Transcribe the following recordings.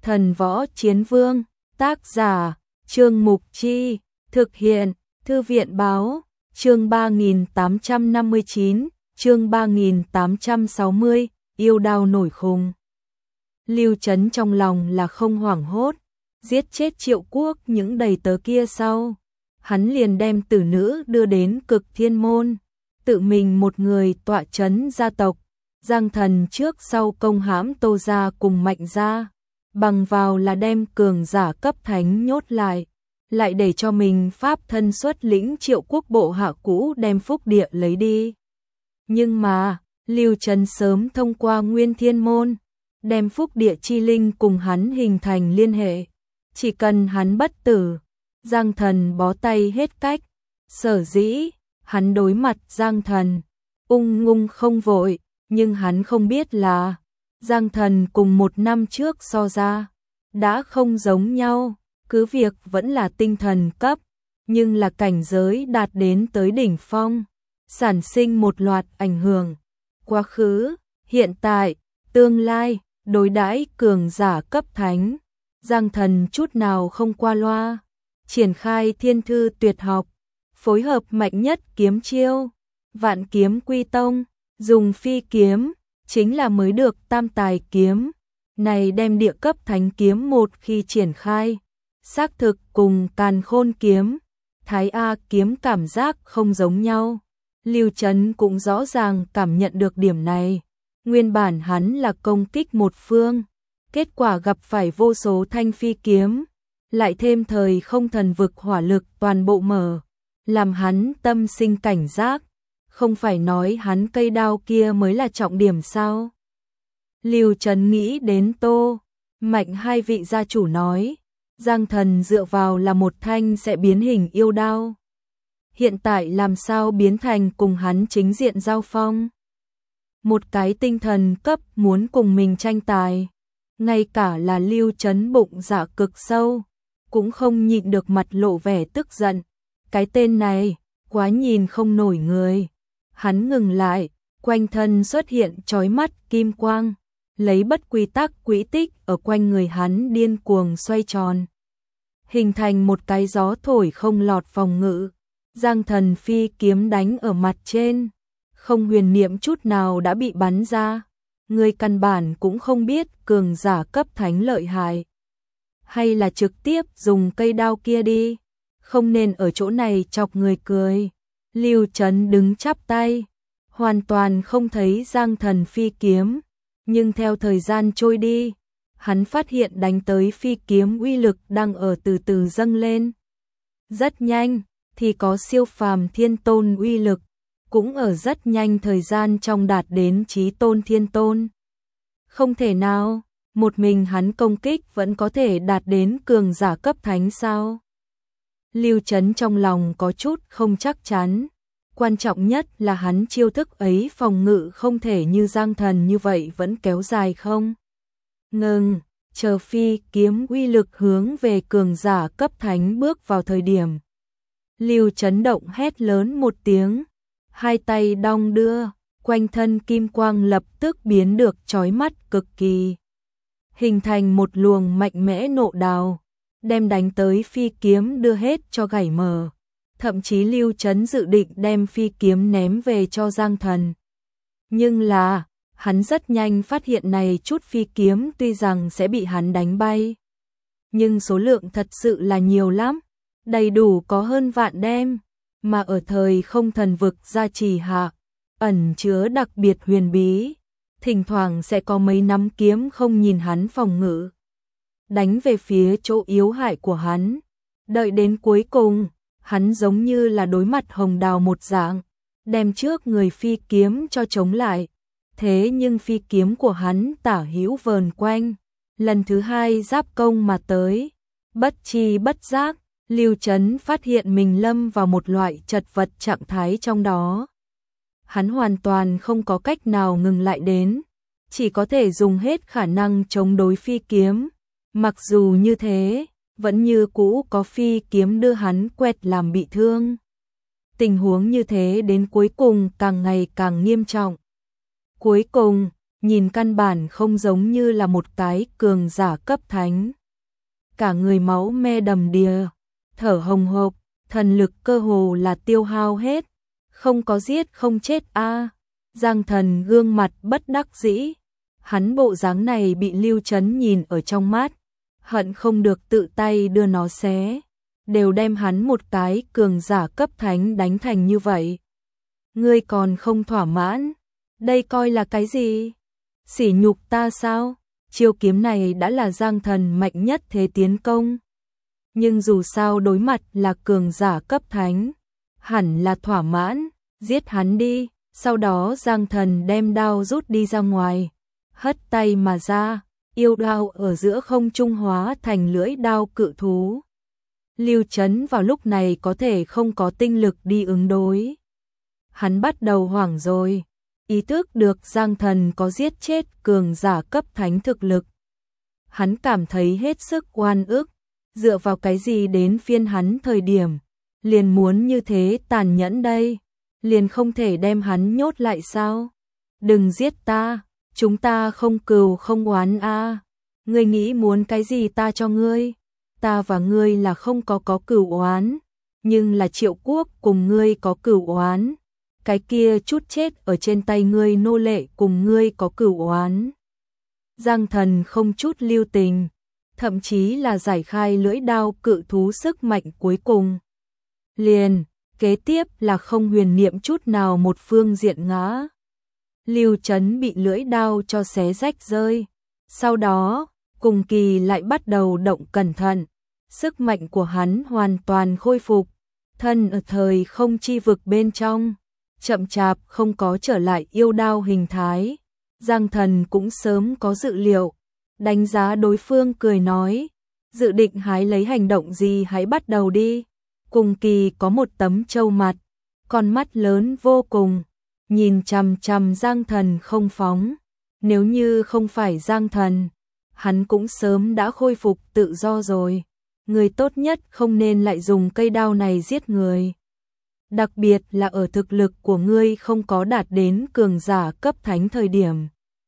Thần Võ Chiến Vương, tác giả, Trương Mục Chi, thực hiện, Thư viện Báo, chương 3859, chương 3860, yêu đao nổi khùng. Lưu Chấn trong lòng là không hoảng hốt, giết chết Triệu Quốc những đầy tớ kia sau. Hắn liền đem tử nữ đưa đến Cực Thiên Môn, tự mình một người tọa trấn gia tộc, Giang Thần trước sau công hãm Tô gia cùng Mạnh gia, bằng vào là đem cường giả cấp thánh nhốt lại để cho mình pháp thân xuất lĩnh Triệu Quốc bộ hạ cũ đem phúc địa lấy đi. Nhưng mà, Lưu Chấn sớm thông qua Nguyên Thiên Môn, đem phúc địa chi linh cùng hắn hình thành liên hệ, chỉ cần hắn bất tử, Giang Thần bó tay hết cách. Sở dĩ, hắn đối mặt Giang Thần, ung ngung không vội, nhưng hắn không biết là Giang Thần cùng một năm trước so ra đã không giống nhau, cứ việc vẫn là tinh thần cấp, nhưng là cảnh giới đạt đến tới đỉnh phong, sản sinh một loạt ảnh hưởng. Quá khứ, hiện tại, tương lai, đối đãi cường giả cấp thánh, Giang Thần chút nào không qua loa, triển khai thiên thư tuyệt học, phối hợp mạnh nhất kiếm chiêu, Vạn Kiếm Quy Tông, dùng phi kiếm, chính là mới được tam tài kiếm, này đem địa cấp thánh kiếm một khi triển khai, xác thực cùng Càn Khôn kiếm, Thái A kiếm cảm giác không giống nhau. Lưu Chấn cũng rõ ràng cảm nhận được điểm này, nguyên bản hắn là công kích một phương, kết quả gặp phải vô số thanh phi kiếm, lại thêm thời không thần vực hỏa lực toàn bộ mở, làm hắn tâm sinh cảnh giác, không phải nói hắn cây đao kia mới là trọng điểm sao? Lưu Chấn nghĩ đến Tô, Mạnh hai vị gia chủ nói, Giang Thần dựa vào là một thanh sẽ biến hình yêu đao. Hiện tại làm sao biến thành cùng hắn chính diện giao phong? Một cái tinh thần cấp muốn cùng mình tranh tài, ngay cả là Lưu Chấn bụng dạ cực sâu, cũng không nhịn được mặt lộ vẻ tức giận. Cái tên này, quá nhìn không nổi người. Hắn ngừng lại, quanh thân xuất hiện chói mắt kim quang, lấy bất quy tắc quỹ tích ở quanh người hắn điên cuồng xoay tròn, hình thành một cái gió thổi không lọt phòng ngự. Giang Thần phi kiếm đánh ở mặt trên, không huyền niệm chút nào đã bị bắn ra. Người căn bản cũng không biết cường giả cấp thánh lợi hại, hay là trực tiếp dùng cây đao kia đi, không nên ở chỗ này chọc người cười. Lưu Chấn đứng chắp tay, hoàn toàn không thấy Giang Thần phi kiếm, nhưng theo thời gian trôi đi, hắn phát hiện đánh tới phi kiếm uy lực đang ở từ từ dâng lên. Rất nhanh, thì có siêu phàm thiên tôn uy lực, cũng ở rất nhanh thời gian trong đạt đến chí tôn thiên tôn. Không thể nào, một mình hắn công kích vẫn có thể đạt đến cường giả cấp thánh sao? Lưu Chấn trong lòng có chút không chắc chắn. Quan trọng nhất là hắn chiêu thức ấy phòng ngự không thể như Giang Thần như vậy vẫn kéo dài không? Ngừng, chờ phi kiếm uy lực hướng về cường giả cấp thánh bước vào thời điểm. Lưu Chấn động hét lớn một tiếng, hai tay đong đưa, quanh thân kim quang lập tức biến được chói mắt cực kỳ, hình thành một luồng mạnh mẽ nộ đào, đem đánh tới phi kiếm đưa hết cho gãy mở. Thậm chí Lưu Chấn dự định đem phi kiếm ném về cho Giang Thần. Nhưng là, hắn rất nhanh phát hiện này chút phi kiếm tuy rằng sẽ bị hắn đánh bay, nhưng số lượng thật sự là nhiều lắm, đầy đủ có hơn vạn đem, mà ở thời không thần vực gia trì hạ, ẩn chứa đặc biệt huyền bí, thỉnh thoảng sẽ có mấy nắm kiếm không nhìn hắn phòng ngự, đánh về phía chỗ yếu hại của hắn. Đợi đến cuối cùng, hắn giống như là đối mặt hồng đào một dạng, đem trước người phi kiếm cho chống lại. Thế nhưng phi kiếm của hắn tả hữu vờn quanh, lần thứ hai giáp công mà tới. Bất chi bất giác, Lưu Chấn phát hiện mình lâm vào một loại chật vật trạng thái trong đó. Hắn hoàn toàn không có cách nào ngừng lại đến, chỉ có thể dùng hết khả năng chống đối phi kiếm. Mặc dù như thế, vẫn như cũ có phi kiếm đưa hắn quẹt làm bị thương. Tình huống như thế đến cuối cùng càng ngày càng nghiêm trọng. Cuối cùng, nhìn căn bản không giống như là một cái cường giả cấp thánh. Cả người máu me đầm đìa, thở hồng hộc, thần lực cơ hồ là tiêu hao hết, không có giết không chết a. Giang Thần gương mặt bất đắc dĩ, hắn bộ dáng này bị Lưu Chấn nhìn ở trong mắt, hận không được tự tay đưa nó xé, đều đem hắn một cái cường giả cấp thánh đánh thành như vậy. Ngươi còn không thỏa mãn, đây coi là cái gì? Sỉ nhục ta sao? Chiêu kiếm này đã là Giang Thần mạnh nhất thế tiến công. Nhưng dù sao đối mặt là cường giả cấp thánh, hẳn là thỏa mãn, giết hắn đi. Sau đó Giang Thần đem đao rút đi ra ngoài, hất tay mà ra, yêu đao ở giữa không trung hóa thành lưỡi đao cự thú. Lưu Chấn vào lúc này có thể không có tinh lực đi ứng đối. Hắn bắt đầu hoảng rồi, ý thức được Giang Thần có giết chết cường giả cấp thánh thực lực. Hắn cảm thấy hết sức oan ức, dựa vào cái gì đến phiên hắn thời điểm, liền muốn như thế tàn nhẫn đây, liền không thể đem hắn nhốt lại sao? Đừng giết ta, chúng ta không cừu không oán a. Ngươi nghĩ muốn cái gì ta cho ngươi? Ta và ngươi là không có cừu oán, nhưng là Triệu Quốc cùng ngươi có cừu oán. Cái kia chút chết ở trên tay ngươi nô lệ cùng ngươi có cừu oán. Giang Thần không chút lưu tình, thậm chí là giải khai lưỡi đao cự thú sức mạnh cuối cùng. Liền, kế tiếp là không huyền niệm chút nào một phương diện ngã. Lưu Chấn bị lưỡi đao cho xé rách rơi. Sau đó, cùng kỳ lại bắt đầu động cẩn thận. Sức mạnh của hắn hoàn toàn khôi phục. Thân ở thời không chi vực bên trong, chậm chạp không có trở lại yêu đao hình thái. Giang Thần cũng sớm có dự liệu, đánh giá đối phương cười nói, dự định hái lấy hành động gì hãy bắt đầu đi. Cùng kỳ có một tấm trâu mặt, con mắt lớn vô cùng, nhìn chằm chằm Giang Thần không phóng. Nếu như không phải Giang Thần, hắn cũng sớm đã khôi phục tự do rồi. Người tốt nhất không nên lại dùng cây đao này giết người. Đặc biệt là ở thực lực của ngươi không có đạt đến cường giả cấp thánh thời điểm.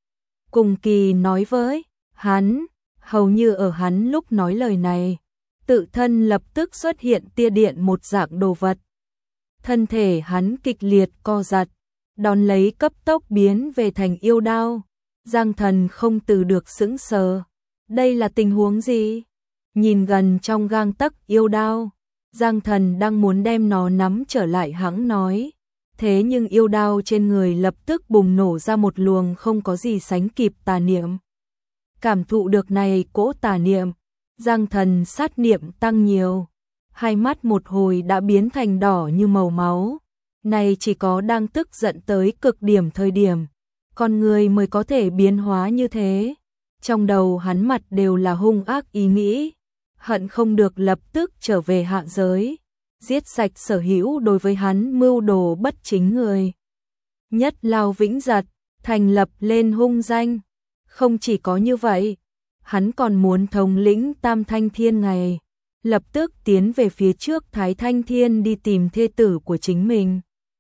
Cùng kỳ nói với hắn, hầu như ở hắn lúc nói lời này, tự thân lập tức xuất hiện tia điện một dạng đồ vật. Thân thể hắn kịch liệt co giật, đón lấy cấp tốc biến về thành yêu đao. Giang Thần không từ được sững sờ. Đây là tình huống gì? Nhìn gần trong gang tấc yêu đao, Giang Thần đang muốn đem nó nắm trở lại hãng nói. Thế nhưng yêu đao trên người lập tức bùng nổ ra một luồng không có gì sánh kịp tà niệm. Cảm thụ được này cỗ tà niệm, Giang Thần sát niệm tăng nhiều. Hai mắt một hồi đã biến thành đỏ như màu máu. Này chỉ có đang tức giận tới cực điểm thời điểm, con người mới có thể biến hóa như thế. Trong đầu hắn mặt đều là hung ác ý nghĩ, hận không được lập tức trở về hạ giới, giết sạch sở hữu đối với hắn mưu đồ bất chính người. Nhất Lao Vĩnh Giật, thành lập lên hung danh. Không chỉ có như vậy, hắn còn muốn thống lĩnh Tam Thanh Thiên ngày, lập tức tiến về phía trước Thái Thanh Thiên đi tìm thê tử của chính mình.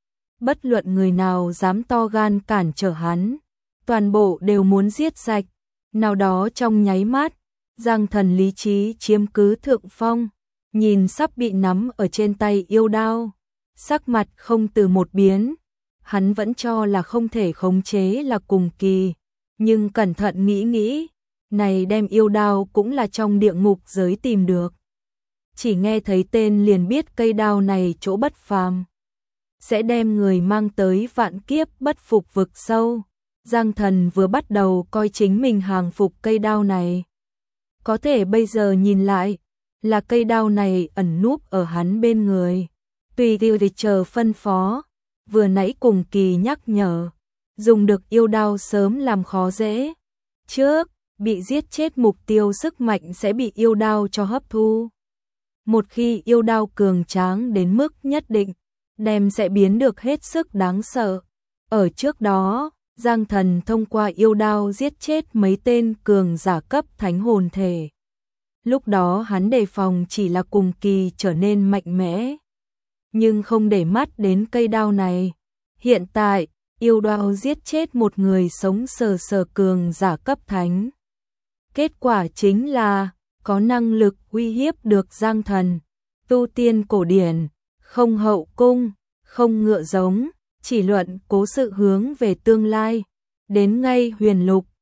Bất luận người nào dám to gan cản trở hắn, toàn bộ đều muốn giết sạch. Nào đó trong nháy mắt, Giang Thần lý trí chiếm cứ thượng phong, nhìn sắp bị nắm ở trên tay yêu đao, sắc mặt không từ một biến. Hắn vẫn cho là không thể khống chế là cùng kỳ, nhưng cẩn thận nghĩ, này đem yêu đao cũng là trong địa ngục giới tìm được. Chỉ nghe thấy tên liền biết cây đao này chỗ bất phàm, sẽ đem người mang tới vạn kiếp bất phục vực sâu. Giang Thần vừa bắt đầu coi chính mình hàng phục cây đao này. Có thể bây giờ nhìn lại, là cây đao này ẩn núp ở hắn bên người. Tùy theo thì chờ phân phó, vừa nãy cùng kỳ nhắc nhở, dùng được yêu đao sớm làm khó dễ. Trước, bị giết chết mục tiêu sức mạnh sẽ bị yêu đao cho hấp thu. Một khi yêu đao cường tráng đến mức nhất định, đem sẽ biến được hết sức đáng sợ. Ở trước đó, Giang Thần thông qua yêu đao giết chết mấy tên cường giả cấp thánh hồn thể. Lúc đó hắn đề phòng chỉ là cùng kỳ trở nên mạnh mẽ, nhưng không để mắt đến cây đao này. Hiện tại, yêu đao giết chết một người sống sờ sờ cường giả cấp thánh. Kết quả chính là có năng lực uy hiếp được Giang Thần. Tu tiên cổ điển, không hậu cung, không ngựa giống, chỉ luận cố sự hướng về tương lai. Đến ngay huyền lục,